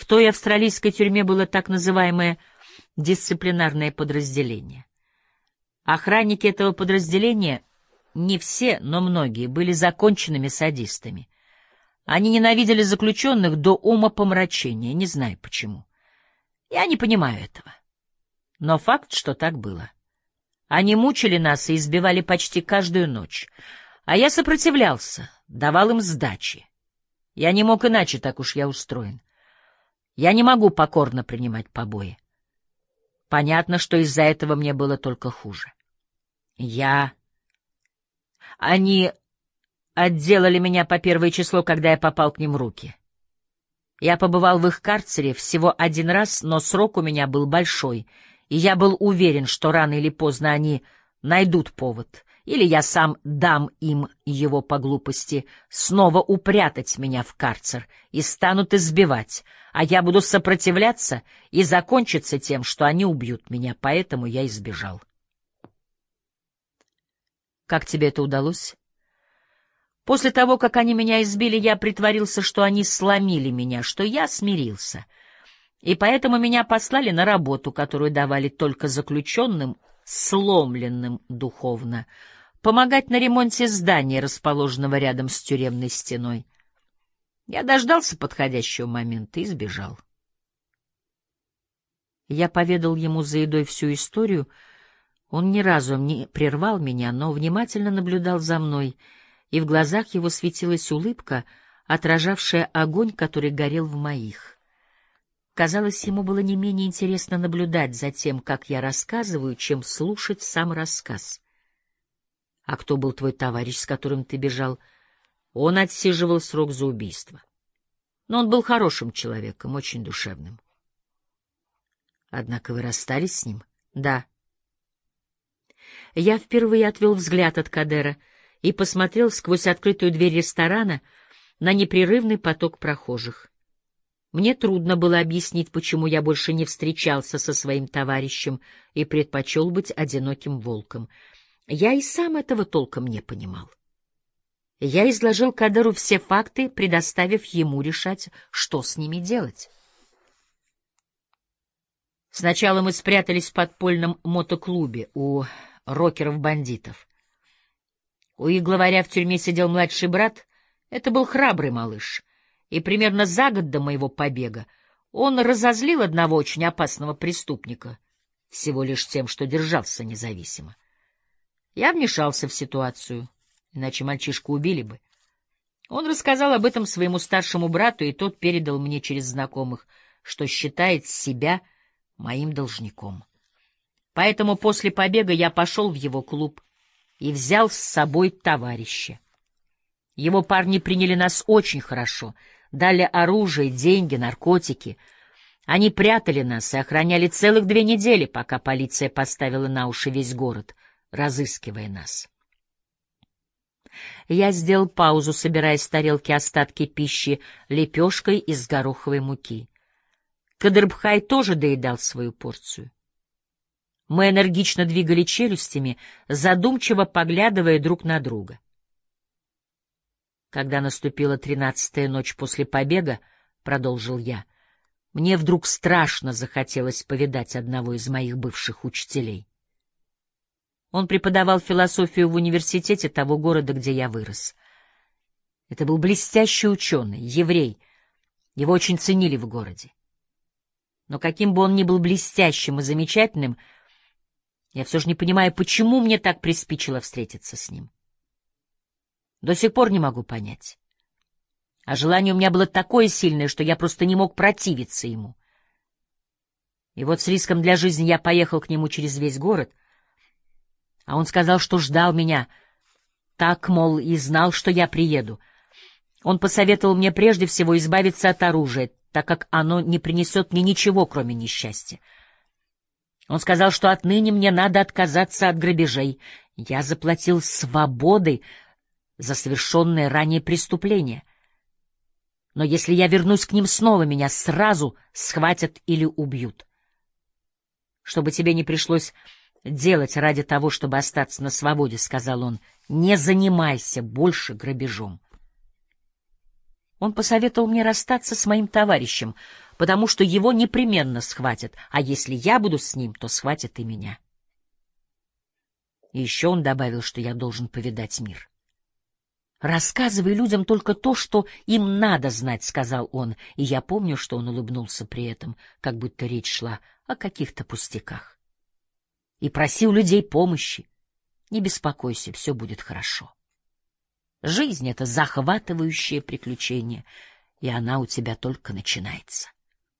той австралийской тюрьме было так называемое дисциплинарное подразделение. Охранники этого подразделения, не все, но многие, были законченными садистами. Они ненавидели заключенных до умопомрачения, не знаю почему. Я не понимаю этого. Но факт, что так было. Они мучили нас и избивали почти каждую ночь. А я сопротивлялся, давал им сдачи. Я не мог иначе, так уж я устроен. Я не могу покорно принимать побои. Понятно, что из-за этого мне было только хуже. Они отделали меня по первое число, когда я попал к ним в руки. Я побывал в их карцере всего один раз, но срок у меня был большой, и я был уверен, что рано или поздно они найдут повод, или я сам дам им его по глупости, снова упрятать меня в карцер и станут избивать, а я буду сопротивляться, и закончится тем, что они убьют меня, поэтому я избежал. Как тебе это удалось? После того, как они меня избили, я притворился, что они сломили меня, что я смирился. И поэтому меня послали на работу, которую давали только заключенным, сломленным духовно, помогать на ремонте здания, расположенного рядом с тюремной стеной. Я дождался подходящего момента и сбежал. Я поведал ему за едой всю историю. Он ни разу не прервал меня, но внимательно наблюдал за мной, и в глазах его светилась улыбка, отражавшая огонь, который горел в моих. Казалось, ему было не менее интересно наблюдать за тем, как я рассказываю, чем слушать сам рассказ. — А кто был твой товарищ, с которым ты бежал? Он отсиживал срок за убийство. Но он был хорошим человеком, очень душевным. — Однако вы расстались с ним? — Да. Я впервые отвел взгляд от Кадера и посмотрел сквозь открытую дверь ресторана на непрерывный поток прохожих. Мне трудно было объяснить, почему я больше не встречался со своим товарищем и предпочел быть одиноким волком. Я и сам этого толком не понимал. Я изложил Кадеру все факты, предоставив ему решать, что с ними делать. Сначала мы спрятались в подпольном мотоклубе у рокеров-бандитов. У их главаря в тюрьме сидел младший брат. Это был храбрый малыш. И примерно за год до моего побега он разозлил одного очень опасного преступника, всего лишь тем, что держался независимо. Я вмешался в ситуацию, иначе мальчишку убили бы. Он рассказал об этом своему старшему брату, и тот передал мне через знакомых, что считает себя моим должником. Поэтому после побега я пошел в его клуб и взял с собой товарища. Его парни приняли нас очень хорошо, дали оружие, деньги, наркотики. Они прятали нас и охраняли целых 2 недели, пока полиция поставила на уши весь город, разыскивая нас. Я сделал паузу, собирая с тарелки остатки пищи лепешкой из гороховой муки. Кадырбхай тоже доедал свою порцию. Мы энергично двигали челюстями, задумчиво поглядывая друг на друга. Когда наступила 13-я ночь после побега, продолжил я, мне вдруг страшно захотелось повидать одного из моих бывших учителей. Он преподавал философию в университете того города, где я вырос. Это был блестящий ученый, еврей. Его очень ценили в городе. Но каким бы он ни был блестящим и замечательным, я все же не понимаю, почему мне так приспичило встретиться с ним. До сих пор не могу понять. А желание у меня было такое сильное, что я просто не мог противиться ему. И вот с риском для жизни я поехал к нему через весь город, а он сказал, что ждал меня, так, мол, и знал, что я приеду. Он посоветовал мне прежде всего избавиться от оружия, так как оно не принесет мне ничего, кроме несчастья. Он сказал, что отныне мне надо отказаться от грабежей. Я заплатил свободой за совершенное ранее преступление. Но если я вернусь к ним снова, меня сразу схватят или убьют. Чтобы тебе не пришлось делать ради того, чтобы остаться на свободе, — сказал он, — не занимайся больше грабежом. Он посоветовал мне расстаться с моим товарищем, потому что его непременно схватят, а если я буду с ним, то схватят и меня. И еще он добавил, что я должен повидать мир. «Рассказывай людям только то, что им надо знать», — сказал он, и я помню, что он улыбнулся при этом, как будто речь шла о каких-то пустяках. И просил людей помощи. «Не беспокойся, все будет хорошо. Жизнь — это захватывающее приключение, и она у тебя только начинается».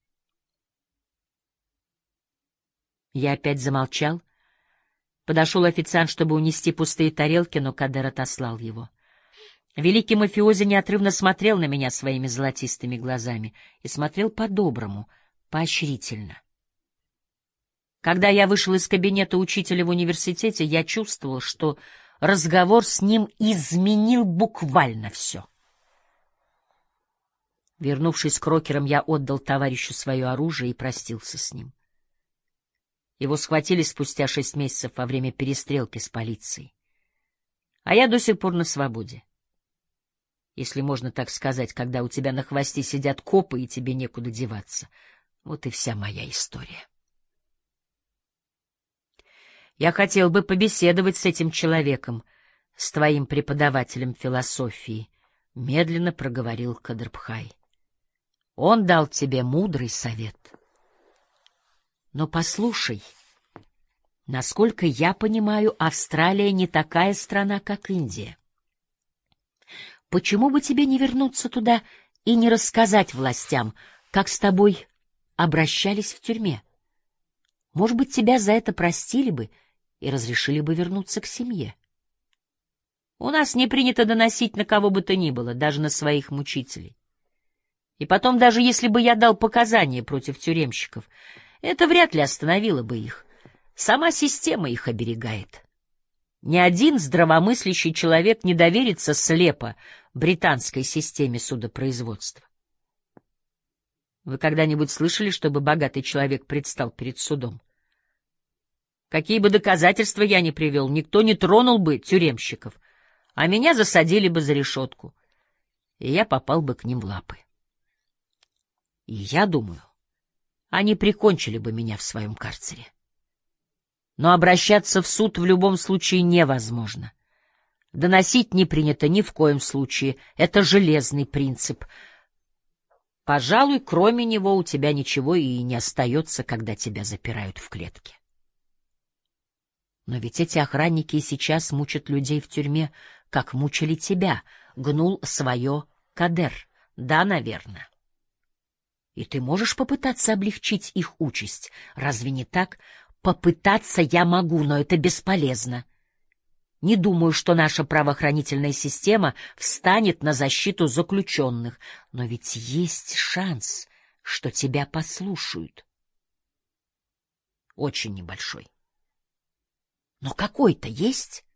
Я опять замолчал. Подошел официант, чтобы унести пустые тарелки, но Кадер отослал его. Великий мафиози неотрывно смотрел на меня своими золотистыми глазами и смотрел по-доброму, поощрительно. Когда я вышел из кабинета учителя в университете, я чувствовал, что разговор с ним изменил буквально все. Вернувшись к рокерам, я отдал товарищу свое оружие и простился с ним. Его схватили спустя 6 месяцев во время перестрелки с полицией. А я до сих пор на свободе. Если можно так сказать, когда у тебя на хвосте сидят копы и тебе некуда деваться. Вот и вся моя история. Я хотел бы побеседовать с этим человеком, с твоим преподавателем философии, — медленно проговорил Кадрбхай. Он дал тебе мудрый совет. Но послушай, насколько я понимаю, Австралия не такая страна, как Индия. Почему бы тебе не вернуться туда и не рассказать властям, как с тобой обращались в тюрьме? Может быть, тебя за это простили бы и разрешили бы вернуться к семье? У нас не принято доносить на кого бы то ни было, даже на своих мучителей. И потом, даже если бы я дал показания против тюремщиков, это вряд ли остановило бы их. Сама система их оберегает. Ни один здравомыслящий человек не доверится слепо британской системе судопроизводства. Вы когда-нибудь слышали, чтобы богатый человек предстал перед судом? Какие бы доказательства я ни привел, никто не тронул бы тюремщиков, а меня засадили бы за решетку, и я попал бы к ним в лапы. И я думаю, они прикончили бы меня в своем карцере. Но обращаться в суд в любом случае невозможно. Доносить не принято ни в коем случае. Это железный принцип. Пожалуй, кроме него у тебя ничего и не остается, когда тебя запирают в клетке. Но ведь эти охранники и сейчас мучат людей в тюрьме, как мучили тебя, гнул свое Кадер. Да, наверное. И ты можешь попытаться облегчить их участь. Разве не так? Попытаться я могу, но это бесполезно. Не думаю, что наша правоохранительная система встанет на защиту заключенных, но ведь есть шанс, что тебя послушают. Очень небольшой. Но какой-то есть.